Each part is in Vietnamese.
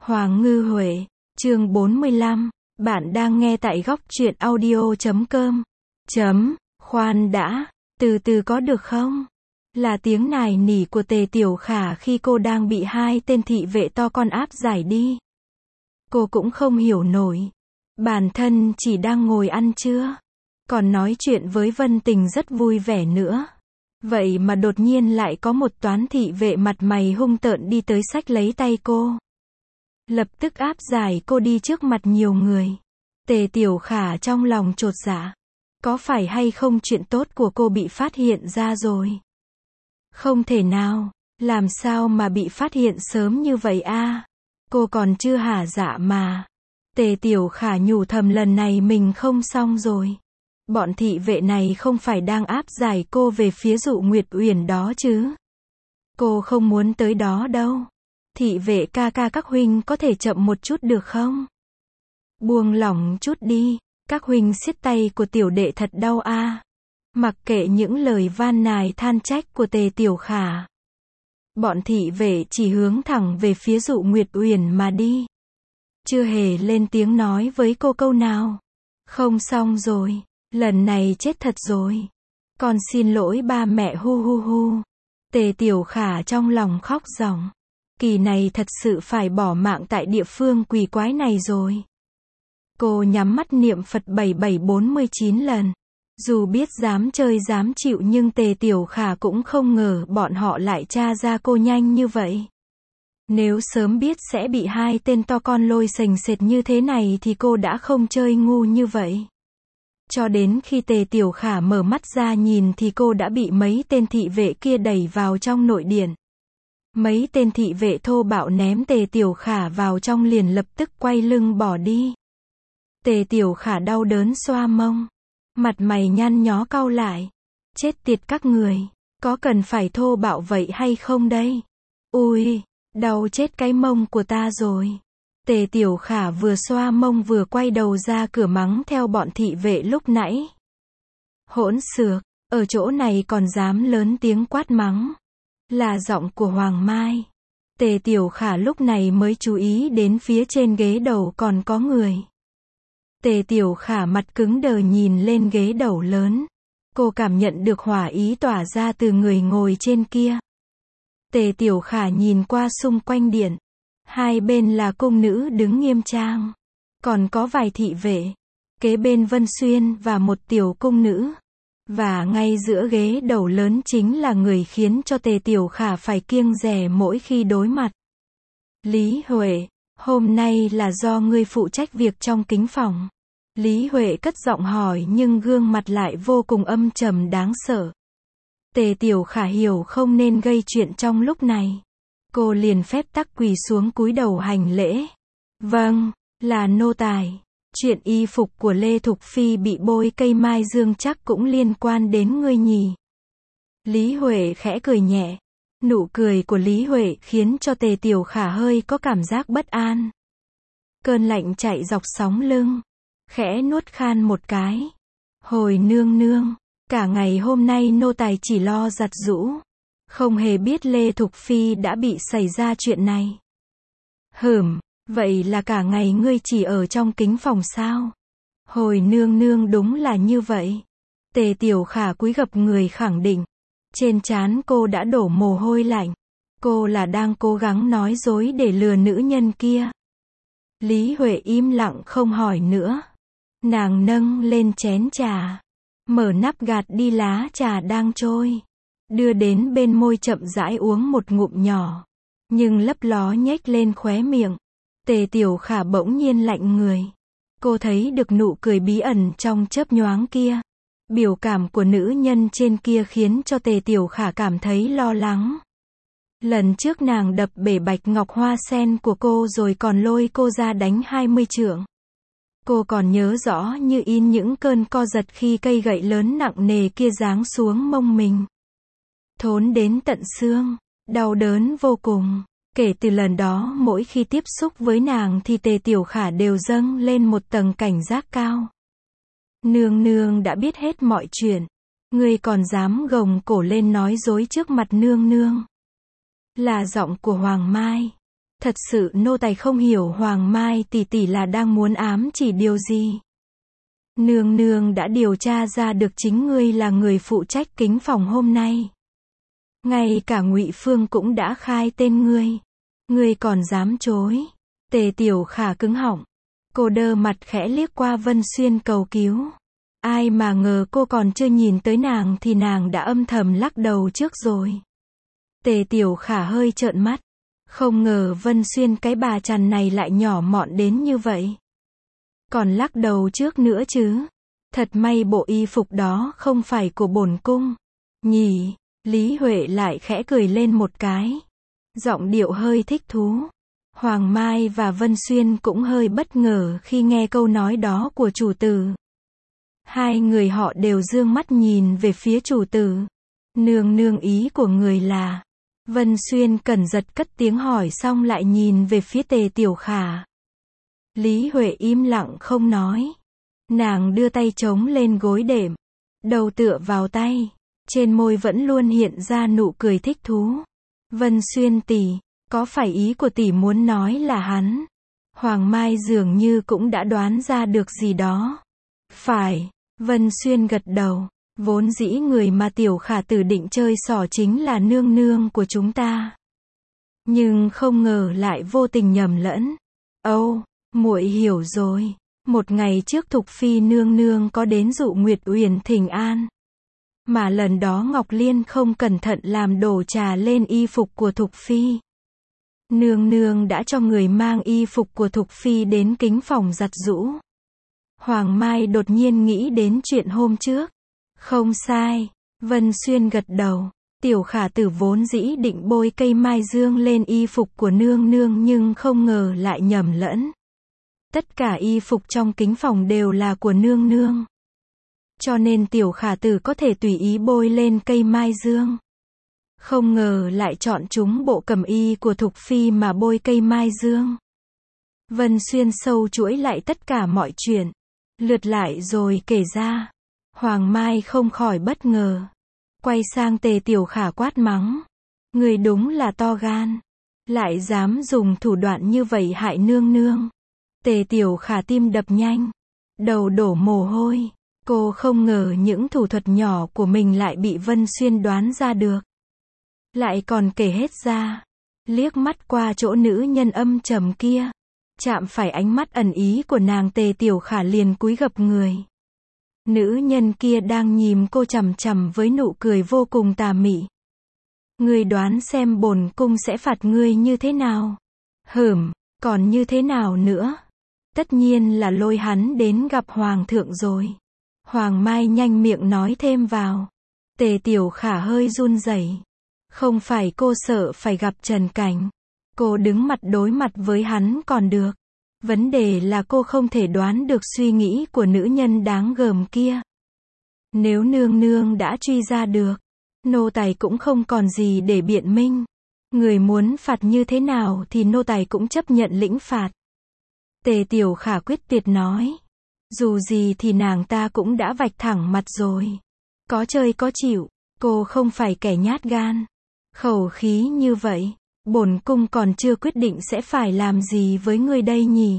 Hoàng Ngư Huệ, chương 45, bạn đang nghe tại góc truyện audio.com. Khoan đã, từ từ có được không? Là tiếng nài nỉ của Tề Tiểu Khả khi cô đang bị hai tên thị vệ to con áp giải đi. Cô cũng không hiểu nổi. Bản thân chỉ đang ngồi ăn trưa, còn nói chuyện với Vân Tình rất vui vẻ nữa. Vậy mà đột nhiên lại có một toán thị vệ mặt mày hung tợn đi tới xách lấy tay cô. Lập tức áp giải cô đi trước mặt nhiều người. Tề Tiểu Khả trong lòng chột dạ. Có phải hay không chuyện tốt của cô bị phát hiện ra rồi? Không thể nào, làm sao mà bị phát hiện sớm như vậy a? Cô còn chưa hả dạ mà. Tề Tiểu Khả nhủ thầm lần này mình không xong rồi. Bọn thị vệ này không phải đang áp giải cô về phía Dụ Nguyệt Uyển đó chứ? Cô không muốn tới đó đâu. Thị vệ ca ca các huynh có thể chậm một chút được không? Buông lỏng chút đi, các huynh siết tay của tiểu đệ thật đau a. Mặc kệ những lời van nài than trách của Tề Tiểu Khả, bọn thị vệ chỉ hướng thẳng về phía Dụ Nguyệt Uyển mà đi. Chưa hề lên tiếng nói với cô câu nào. Không xong rồi, lần này chết thật rồi. Con xin lỗi ba mẹ hu hu hu. Tề Tiểu Khả trong lòng khóc ròng. Kỳ này thật sự phải bỏ mạng tại địa phương quỷ quái này rồi. Cô nhắm mắt niệm Phật 7749 lần. Dù biết dám chơi dám chịu nhưng Tề Tiểu Khả cũng không ngờ bọn họ lại tra ra cô nhanh như vậy. Nếu sớm biết sẽ bị hai tên to con lôi sềnh sệt như thế này thì cô đã không chơi ngu như vậy. Cho đến khi Tề Tiểu Khả mở mắt ra nhìn thì cô đã bị mấy tên thị vệ kia đẩy vào trong nội điện. Mấy tên thị vệ thô bạo ném Tề Tiểu Khả vào trong liền lập tức quay lưng bỏ đi. Tề Tiểu Khả đau đớn xoa mông. Mặt mày nhăn nhó cau lại. Chết tiệt các người, có cần phải thô bạo vậy hay không đây? Ui, đau chết cái mông của ta rồi. Tề Tiểu Khả vừa xoa mông vừa quay đầu ra cửa mắng theo bọn thị vệ lúc nãy. Hỗn xược, ở chỗ này còn dám lớn tiếng quát mắng. Là giọng của Hoàng Mai. Tề Tiểu Khả lúc này mới chú ý đến phía trên ghế đầu còn có người. Tề Tiểu Khả mặt cứng đờ nhìn lên ghế đầu lớn. Cô cảm nhận được hỏa ý tỏa ra từ người ngồi trên kia. Tề Tiểu Khả nhìn qua xung quanh điện. Hai bên là cung nữ đứng nghiêm trang. Còn có vài thị vệ. Kế bên Vân Xuyên và một tiểu cung nữ. Và ngay giữa ghế đầu lớn chính là người khiến cho Tề Tiểu Khả phải kiêng dè mỗi khi đối mặt. Lý Huệ, hôm nay là do ngươi phụ trách việc trong kính phòng. Lý Huệ cất giọng hỏi nhưng gương mặt lại vô cùng âm trầm đáng sợ. Tề Tiểu Khả hiểu không nên gây chuyện trong lúc này. Cô liền phép tắc quỳ xuống cúi đầu hành lễ. Vâng, là nô tài. Chuyện y phục của Lê Thục Phi bị bôi cây mai dương chắc cũng liên quan đến ngươi nhỉ. Lý Huệ khẽ cười nhẹ. Nụ cười của Lý Huệ khiến cho Tề Tiểu Khả hơi có cảm giác bất an. Cơn lạnh chạy dọc sóng lưng. Khẽ nuốt khan một cái. Hồi nương nương, cả ngày hôm nay nô tài chỉ lo giặt giũ. Không hề biết Lê Thục Phi đã bị xảy ra chuyện này. Vậy là cả ngày ngươi chỉ ở trong kính phòng sao? Hồi nương nương đúng là như vậy. Tề Tiểu Khả cúi gập người khẳng định. Trên trán cô đã đổ mồ hôi lạnh. Cô là đang cố gắng nói dối để lừa nữ nhân kia. Lý Huệ im lặng không hỏi nữa. Nàng nâng lên chén trà. Mở nắp gạt đi lá trà đang trôi. Đưa đến bên môi chậm rãi uống một ngụm nhỏ. Nhưng lấp ló nhếch lên khóe miệng. Tề Tiểu Khả bỗng nhiên lạnh người. Cô thấy được nụ cười bí ẩn trong chớp nhoáng kia. Biểu cảm của nữ nhân trên kia khiến cho Tề Tiểu Khả cảm thấy lo lắng. Lần trước nàng đập bể bạch ngọc hoa sen của cô rồi còn lôi cô ra đánh 20 trượng. Cô còn nhớ rõ như in những cơn co giật khi cây gậy lớn nặng nề kia giáng xuống mông mình. Thốn đến tận xương, đau đớn vô cùng. Kể từ lần đó mỗi khi tiếp xúc với nàng thì Tề Tiểu Khả đều dâng lên một tầng cảnh giác cao. Nương nương đã biết hết mọi chuyện. Ngươi còn dám gồng cổ lên nói dối trước mặt nương nương. Là giọng của Hoàng Mai. Thật sự nô tài không hiểu Hoàng Mai tỷ tỷ là đang muốn ám chỉ điều gì. Nương nương đã điều tra ra được chính ngươi là người phụ trách kính phòng hôm nay. Ngay cả Ngụy Phương cũng đã khai tên ngươi. Ngươi còn dám chối. Tề Tiểu Khả cứng họng. Cô đơ mặt khẽ liếc qua Vân Xuyên cầu cứu. Ai mà ngờ cô còn chưa nhìn tới nàng thì nàng đã âm thầm lắc đầu trước rồi. Tề Tiểu Khả hơi trợn mắt. Không ngờ Vân Xuyên cái bà chằn này lại nhỏ mọn đến như vậy. Còn lắc đầu trước nữa chứ. Thật may bộ y phục đó không phải của bổn cung. Nhỉ, Lý Huệ lại khẽ cười lên một cái. Giọng điệu hơi thích thú. Hoàng Mai và Vân Xuyên cũng hơi bất ngờ khi nghe câu nói đó của chủ tử. Hai người họ đều dương mắt nhìn về phía chủ tử. Nương nương ý của người là... Vân Xuyên cẩn giật cất tiếng hỏi xong lại nhìn về phía Tề Tiểu Khả. Lý Huệ im lặng không nói. Nàng đưa tay chống lên gối đệm. Đầu tựa vào tay. Trên môi vẫn luôn hiện ra nụ cười thích thú. Vân Xuyên tỷ, có phải ý của tỷ muốn nói là hắn? Hoàng Mai dường như cũng đã đoán ra được gì đó. Phải, Vân Xuyên gật đầu. Vốn dĩ người mà Tiểu Khả tử định chơi xỏ chính là nương nương của chúng ta. Nhưng không ngờ lại vô tình nhầm lẫn. Âu, muội hiểu rồi. Một ngày trước Thục Phi nương nương có đến dụ Nguyệt Uyển thỉnh an. Mà lần đó Ngọc Liên không cẩn thận làm đổ trà lên y phục của Thục Phi. Nương nương đã cho người mang y phục của Thục Phi đến kính phòng giặt giũ. Hoàng Mai đột nhiên nghĩ đến chuyện hôm trước. Không sai, Vân Xuyên gật đầu. Tiểu Khả tử vốn dĩ định bôi cây mai dương lên y phục của nương nương nhưng không ngờ lại nhầm lẫn. Tất cả y phục trong kính phòng đều là của nương nương. Cho nên Tiểu Khả tử có thể tùy ý bôi lên cây mai dương. Không ngờ lại chọn chúng bộ cẩm y của Thục Phi mà bôi cây mai dương. Vân Xuyên sâu chuỗi lại tất cả mọi chuyện. Lượt lại rồi kể ra. Hoàng Mai không khỏi bất ngờ. Quay sang Tề Tiểu Khả quát mắng. Người đúng là to gan. Lại dám dùng thủ đoạn như vậy hại nương nương. Tề Tiểu Khả tim đập nhanh. Đầu đổ mồ hôi. Cô không ngờ những thủ thuật nhỏ của mình lại bị Vân Xuyên đoán ra được. Lại còn kể hết ra. Liếc mắt qua chỗ nữ nhân âm trầm kia. Chạm phải ánh mắt ẩn ý của nàng, Tề Tiểu Khả liền cúi gập người. Nữ nhân kia đang nhìn cô chằm chằm với nụ cười vô cùng tà mị. Ngươi đoán xem bổn cung sẽ phạt ngươi như thế nào? Còn như thế nào nữa? Tất nhiên là lôi hắn đến gặp Hoàng thượng rồi. Hoàng Mai nhanh miệng nói thêm vào. Tề Tiểu Khả hơi run rẩy. Không phải cô sợ phải gặp Trần Cảnh. Cô đứng mặt đối mặt với hắn còn được. Vấn đề là cô không thể đoán được suy nghĩ của nữ nhân đáng gờm kia. Nếu nương nương đã truy ra được, nô tài cũng không còn gì để biện minh. Người muốn phạt như thế nào thì nô tài cũng chấp nhận lĩnh phạt. Tề Tiểu Khả quyết tuyệt nói. Dù gì thì nàng ta cũng đã vạch thẳng mặt rồi. Có chơi có chịu, cô không phải kẻ nhát gan. Khẩu khí như vậy, bổn cung còn chưa quyết định sẽ phải làm gì với ngươi đây nhỉ?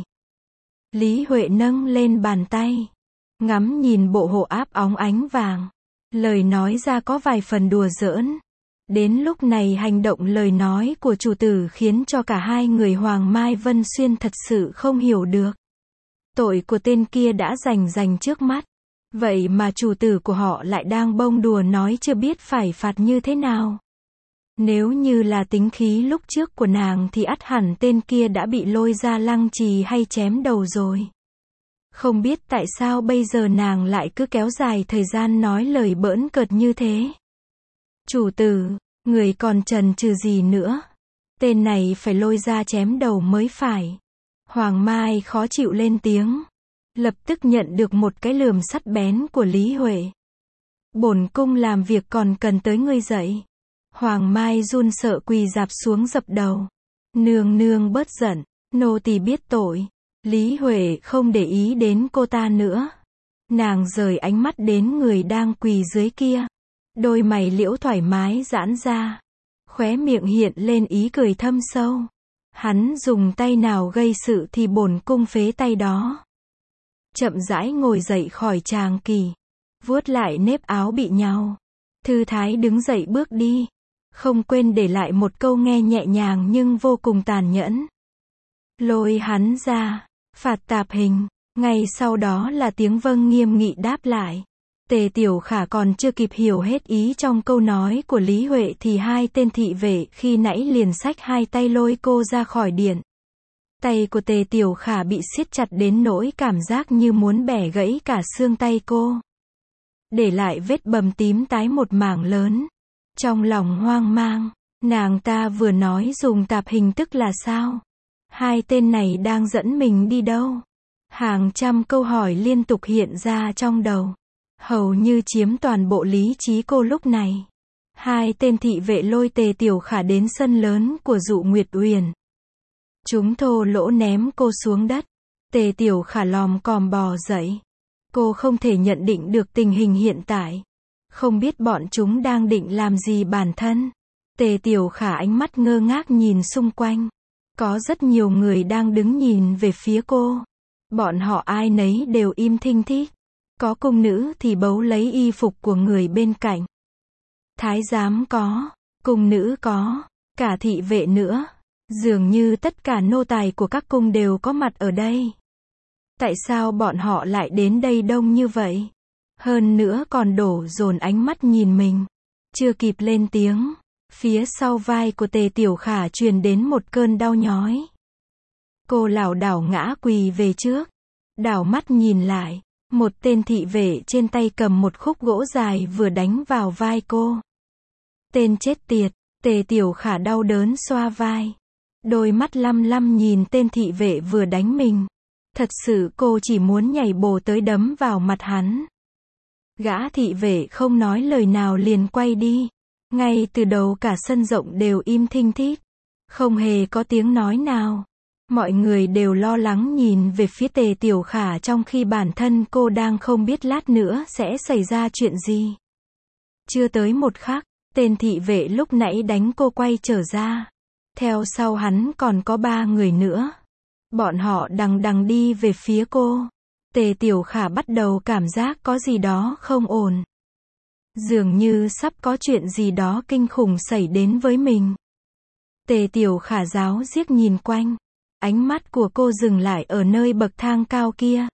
Lý Huệ nâng lên bàn tay, ngắm nhìn bộ hộ áp óng ánh vàng. Lời nói ra có vài phần đùa giỡn. Đến lúc này hành động lời nói của chủ tử khiến cho cả hai người Hoàng Mai Vân Xuyên thật sự không hiểu được. Tội của tên kia đã rành trước mắt. Vậy mà chủ tử của họ lại đang bông đùa nói chưa biết phải phạt như thế nào. Nếu như là tính khí lúc trước của nàng thì ắt hẳn tên kia đã bị lôi ra lăng trì hay chém đầu rồi. Không biết tại sao bây giờ nàng lại cứ kéo dài thời gian nói lời bỡn cợt như thế. Chủ tử, người còn chần chừ gì nữa? Tên này phải lôi ra chém đầu mới phải. Hoàng Mai khó chịu lên tiếng. Lập tức nhận được một cái lườm sắt bén của Lý Huệ. Bổn cung làm việc còn cần tới ngươi dậy. Hoàng Mai run sợ quỳ rạp xuống dập đầu. Nương nương bớt giận, nô tỳ biết tội. Lý Huệ không để ý đến cô ta nữa. Nàng rời ánh mắt đến người đang quỳ dưới kia. Đôi mày liễu thoải mái giãn ra. Khóe miệng hiện lên ý cười thâm sâu. Hắn dùng tay nào gây sự thì bổn cung phế tay đó. Chậm rãi ngồi dậy khỏi tràng kỳ. Vuốt lại nếp áo bị nhàu. Thư thái đứng dậy bước đi. Không quên để lại một câu nghe nhẹ nhàng nhưng vô cùng tàn nhẫn. Lôi hắn ra. Phạt tạp hình. Ngay sau đó là tiếng vâng nghiêm nghị đáp lại. Tề Tiểu Khả còn chưa kịp hiểu hết ý trong câu nói của Lý Huệ thì hai tên thị vệ khi nãy liền xách hai tay lôi cô ra khỏi điện. Tay của Tề Tiểu Khả bị siết chặt đến nỗi cảm giác như muốn bẻ gãy cả xương tay cô. Để lại vết bầm tím tái một mảng lớn. Trong lòng hoang mang, nàng ta vừa nói dùng tạp hình tức là sao? Hai tên này đang dẫn mình đi đâu? Hàng trăm câu hỏi liên tục hiện ra trong đầu. Hầu như chiếm toàn bộ lý trí cô lúc này. Hai tên thị vệ lôi Tề Tiểu Khả đến sân lớn của Dụ Nguyệt Uyển. Chúng thô lỗ ném cô xuống đất. Tề Tiểu Khả lòm còm bò dậy. Cô không thể nhận định được tình hình hiện tại. Không biết bọn chúng đang định làm gì bản thân. Tề Tiểu Khả ánh mắt ngơ ngác nhìn xung quanh. Có rất nhiều người đang đứng nhìn về phía cô. Bọn họ ai nấy đều im thinh thít. Có cung nữ thì bấu lấy y phục của người bên cạnh. Thái giám có, cung nữ có, cả thị vệ nữa. Dường như tất cả nô tài của các cung đều có mặt ở đây. Tại sao bọn họ lại đến đây đông như vậy? Hơn nữa còn đổ dồn ánh mắt nhìn mình. Chưa kịp lên tiếng, phía sau vai của Tề Tiểu Khả truyền đến một cơn đau nhói. Cô lảo đảo ngã quỳ về trước. Đảo mắt nhìn lại. Một tên thị vệ trên tay cầm một khúc gỗ dài vừa đánh vào vai cô. Tên chết tiệt, Tề Tiểu Khả đau đớn xoa vai. Đôi mắt lăm lăm nhìn tên thị vệ vừa đánh mình. Thật sự cô chỉ muốn nhảy bổ tới đấm vào mặt hắn. Gã thị vệ không nói lời nào liền quay đi. Ngay từ đầu cả sân rộng đều im thinh thít. Không hề có tiếng nói nào. Mọi người đều lo lắng nhìn về phía Tề Tiểu Khả trong khi bản thân cô đang không biết lát nữa sẽ xảy ra chuyện gì. Chưa tới một khắc, tên thị vệ lúc nãy đánh cô quay trở ra. Theo sau hắn còn có 3 người nữa. Bọn họ đằng đằng đi về phía cô. Tề Tiểu Khả bắt đầu cảm giác có gì đó không ổn. Dường như sắp có chuyện gì đó kinh khủng xảy đến với mình. Tề Tiểu Khả ráo riết nhìn quanh. Ánh mắt của cô dừng lại ở nơi bậc thang cao kia.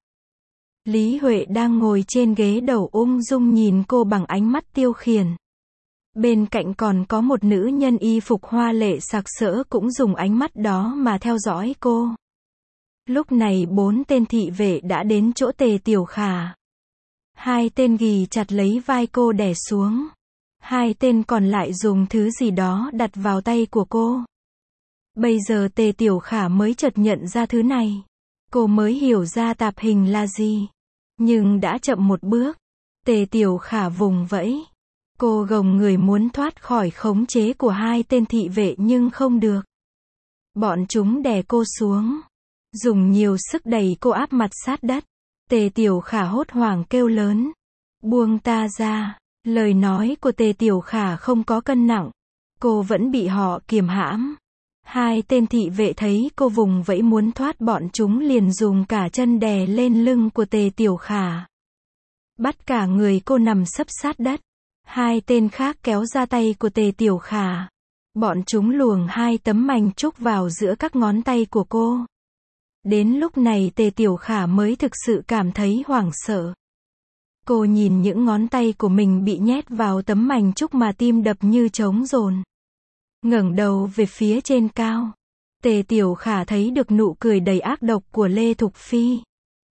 Lý Huệ đang ngồi trên ghế đầu ung dung nhìn cô bằng ánh mắt tiêu khiển. Bên cạnh còn có một nữ nhân y phục hoa lệ sặc sỡ cũng dùng ánh mắt đó mà theo dõi cô. Lúc này 4 tên thị vệ đã đến chỗ Tề Tiểu Khả. 2 tên ghì chặt lấy vai cô đè xuống. 2 tên còn lại dùng thứ gì đó đặt vào tay của cô. Bây giờ Tề Tiểu Khả mới chợt nhận ra thứ này. Cô mới hiểu ra tạp hình là gì. Nhưng đã chậm một bước. Tề Tiểu Khả vùng vẫy. Cô gồng người muốn thoát khỏi khống chế của 2 tên thị vệ nhưng không được. Bọn chúng đè cô xuống. Dùng nhiều sức đẩy cô áp mặt sát đất. Tề Tiểu Khả hốt hoảng kêu lớn. Buông ta ra. Lời nói của Tề Tiểu Khả không có cân nặng. Cô vẫn bị họ kiềm hãm. 2 tên thị vệ thấy cô vùng vẫy muốn thoát bọn chúng liền dùng cả chân đè lên lưng của Tề Tiểu Khả. Bắt cả người cô nằm sấp sát đất. 2 tên khác kéo ra tay của Tề Tiểu Khả. Bọn chúng luồng 2 tấm mảnh trúc vào giữa các ngón tay của cô. Đến lúc này Tề Tiểu Khả mới thực sự cảm thấy hoảng sợ. Cô nhìn những ngón tay của mình bị nhét vào tấm mảnh trúc mà tim đập như trống dồn. Ngẩng đầu về phía trên cao. Tề Tiểu Khả thấy được nụ cười đầy ác độc của Lê Thục Phi.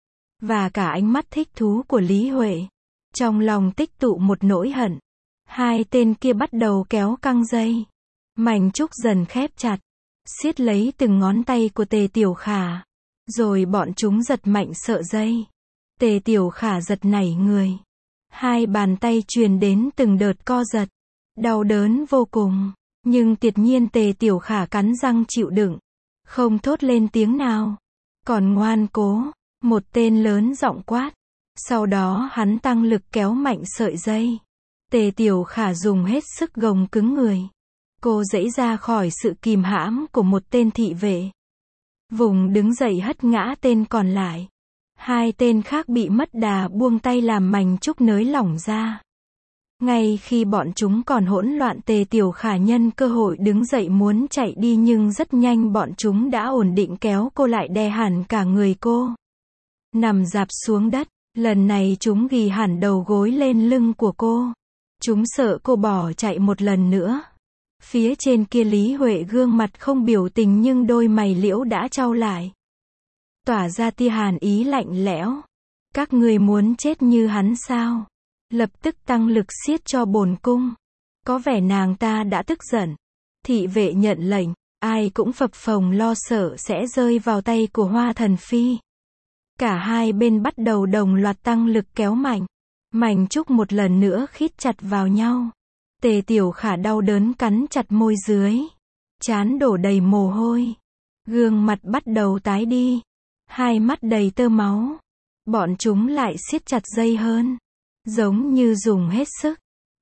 Và cả ánh mắt thích thú của Lý Huệ. Trong lòng tích tụ một nỗi hận. 2 tên kia bắt đầu kéo căng dây. Mảnh trúc dần khép chặt. Siết lấy từng ngón tay của Tề Tiểu Khả. Rồi bọn chúng giật mạnh sợi dây. Tề Tiểu Khả giật nảy người. 2 bàn tay truyền đến từng đợt co giật. Đau đớn vô cùng. Nhưng tuyệt nhiên Tề Tiểu Khả cắn răng chịu đựng. Không thốt lên tiếng nào. Còn ngoan cố. Một tên lớn giọng quát. Sau đó hắn tăng lực kéo mạnh sợi dây. Tề Tiểu Khả dùng hết sức gồng cứng người. Cô giãy ra khỏi sự kìm hãm của một tên thị vệ. Vùng đứng dậy hất ngã tên còn lại. Hai tên khác bị mất đà buông tay làm mảnh trúc nới lỏng ra. Ngay khi bọn chúng còn hỗn loạn, Tề Tiểu Khả nhân cơ hội đứng dậy muốn chạy đi, nhưng rất nhanh bọn chúng đã ổn định kéo cô lại, đè hẳn cả người cô. Nằm rạp xuống đất, lần này chúng ghì hẳn đầu gối lên lưng của cô. Chúng sợ cô bỏ chạy một lần nữa. Phía trên kia Lý Huệ gương mặt không biểu tình nhưng đôi mày liễu đã chau lại, tỏa ra tia hàn ý lạnh lẽo. Các ngươi muốn chết như hắn sao? Lập tức tăng lực xiết cho bổn cung. Có vẻ nàng ta đã tức giận. Thị vệ nhận lệnh, ai cũng phập phồng lo sợ sẽ rơi vào tay của Hoa Thần Phi. Cả hai bên bắt đầu đồng loạt tăng lực kéo mạnh. Mảnh trúc một lần nữa khít chặt vào nhau. Tề Tiểu Khả đau đớn cắn chặt môi dưới. Trán đổ đầy mồ hôi. Gương mặt bắt đầu tái đi. Hai mắt đầy tơ máu. Bọn chúng lại siết chặt dây hơn. Giống như dùng hết sức.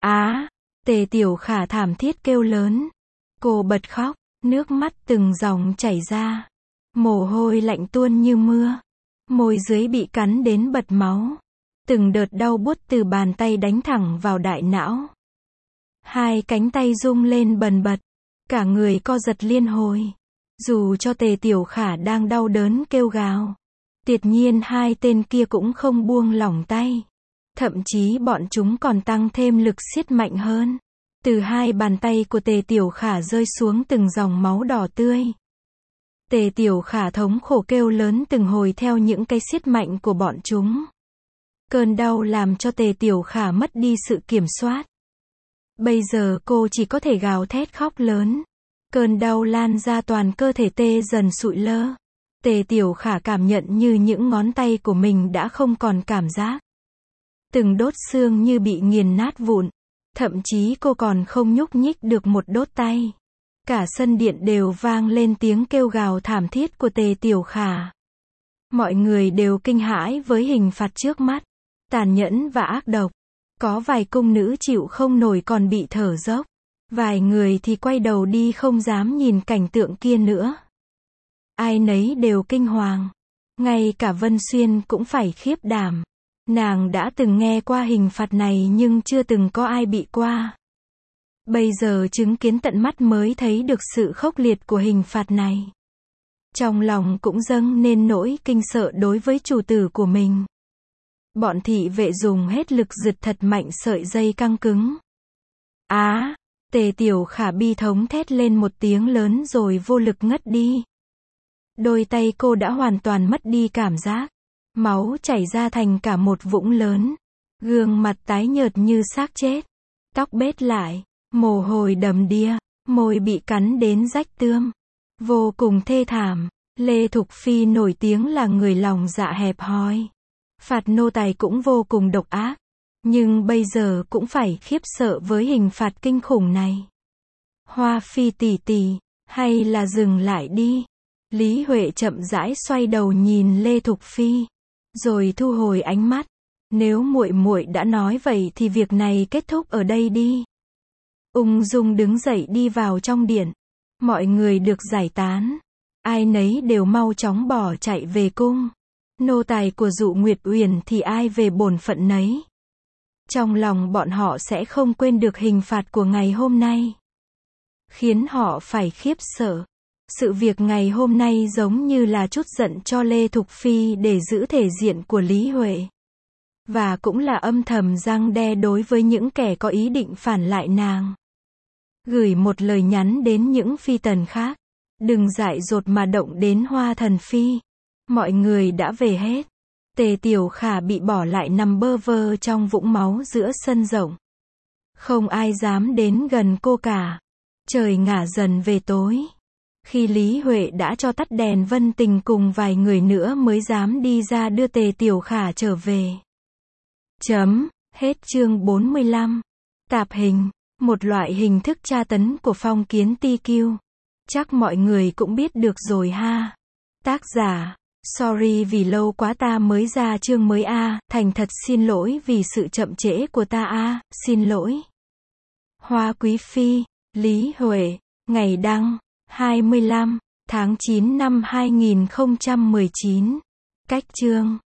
Tề Tiểu Khả thảm thiết kêu lớn. Cô bật khóc, nước mắt từng dòng chảy ra. Mồ hôi lạnh tuôn như mưa. Môi dưới bị cắn đến bật máu. Từng đợt đau buốt từ bàn tay đánh thẳng vào đại não. Hai cánh tay rung lên bần bật. Cả người co giật liên hồi. Dù cho Tề Tiểu Khả đang đau đớn kêu gào, tuyệt nhiên hai tên kia cũng không buông lỏng tay. Thậm chí bọn chúng còn tăng thêm lực siết mạnh hơn. Từ hai bàn tay của Tề Tiểu Khả rơi xuống từng dòng máu đỏ tươi. Tề Tiểu Khả thống khổ kêu lớn từng hồi theo những cái siết mạnh của bọn chúng. Cơn đau làm cho Tề Tiểu Khả mất đi sự kiểm soát. Bây giờ cô chỉ có thể gào thét khóc lớn. Cơn đau lan ra toàn cơ thể, tê dần sụi lơ. Tề Tiểu Khả cảm nhận như những ngón tay của mình đã không còn cảm giác. Từng đốt xương như bị nghiền nát vụn. Thậm chí cô còn không nhúc nhích được một đốt tay. Cả sân điện đều vang lên tiếng kêu gào thảm thiết của Tề Tiểu Khả. Mọi người đều kinh hãi với hình phạt trước mắt. Tàn nhẫn và ác độc. Có vài cung nữ chịu không nổi còn bị thở dốc. Vài người thì quay đầu đi không dám nhìn cảnh tượng kia nữa. Ai nấy đều kinh hoàng. Ngay cả Vân Xuyên cũng phải khiếp đảm. Nàng đã từng nghe qua hình phạt này nhưng chưa từng có ai bị qua. Bây giờ chứng kiến tận mắt mới thấy được sự khốc liệt của hình phạt này. Trong lòng cũng dâng nên nỗi kinh sợ đối với chủ tử của mình. Bọn thị vệ dùng hết lực giật thật mạnh sợi dây căng cứng. Tề Tiểu Khả bi thống thét lên một tiếng lớn rồi vô lực ngất đi. Đôi tay cô đã hoàn toàn mất đi cảm giác. Máu chảy ra thành cả một vũng lớn. Gương mặt tái nhợt như xác chết. Tóc bết lại, mồ hôi đầm đìa, môi bị cắn đến rách tươm. Vô cùng thê thảm. Lê Thục Phi nổi tiếng là người lòng dạ hẹp hòi. Phạt nô tài cũng vô cùng độc ác. Nhưng bây giờ cũng phải khiếp sợ với hình phạt kinh khủng này. Hoa Phi tỷ tỷ, hay là dừng lại đi. Lý Huệ chậm rãi xoay đầu nhìn Lê Thục Phi, rồi thu hồi ánh mắt. Nếu muội muội đã nói vậy thì việc này kết thúc ở đây đi. Ung dung đứng dậy đi vào trong điện. Mọi người được giải tán. Ai nấy đều mau chóng bỏ chạy về cung. Nô tài của Dụ Nguyệt Uyển thì ai về bổn phận nấy. Trong lòng bọn họ sẽ không quên được hình phạt của ngày hôm nay. Khiến họ phải khiếp sợ. Sự việc ngày hôm nay giống như là trút giận cho Lê Thục Phi để giữ thể diện của Lý Huệ. Và cũng là âm thầm răn đe đối với những kẻ có ý định phản lại nàng. Gửi một lời nhắn đến những phi tần khác. Đừng dại dột mà động đến Hoa Thần Phi. Mọi người đã về hết. Tề Tiểu Khả bị bỏ lại nằm bơ vơ trong vũng máu giữa sân rộng. Không ai dám đến gần cô cả. Trời ngả dần về tối. Khi Lý Huệ đã cho tắt đèn, Vân Tình cùng vài người nữa mới dám đi ra đưa Tề Tiểu Khả trở về. Hết chương 45. Tạp hình. Một loại hình thức tra tấn của phong kiến TQ. Chắc mọi người cũng biết được rồi ha. Tác giả. Sorry vì lâu quá ta mới ra chương mới thành thật xin lỗi vì sự chậm trễ của ta xin lỗi. Hoa Quý Phi, Lý Huệ, ngày đăng, 25 tháng 9 năm 2019. Cách chương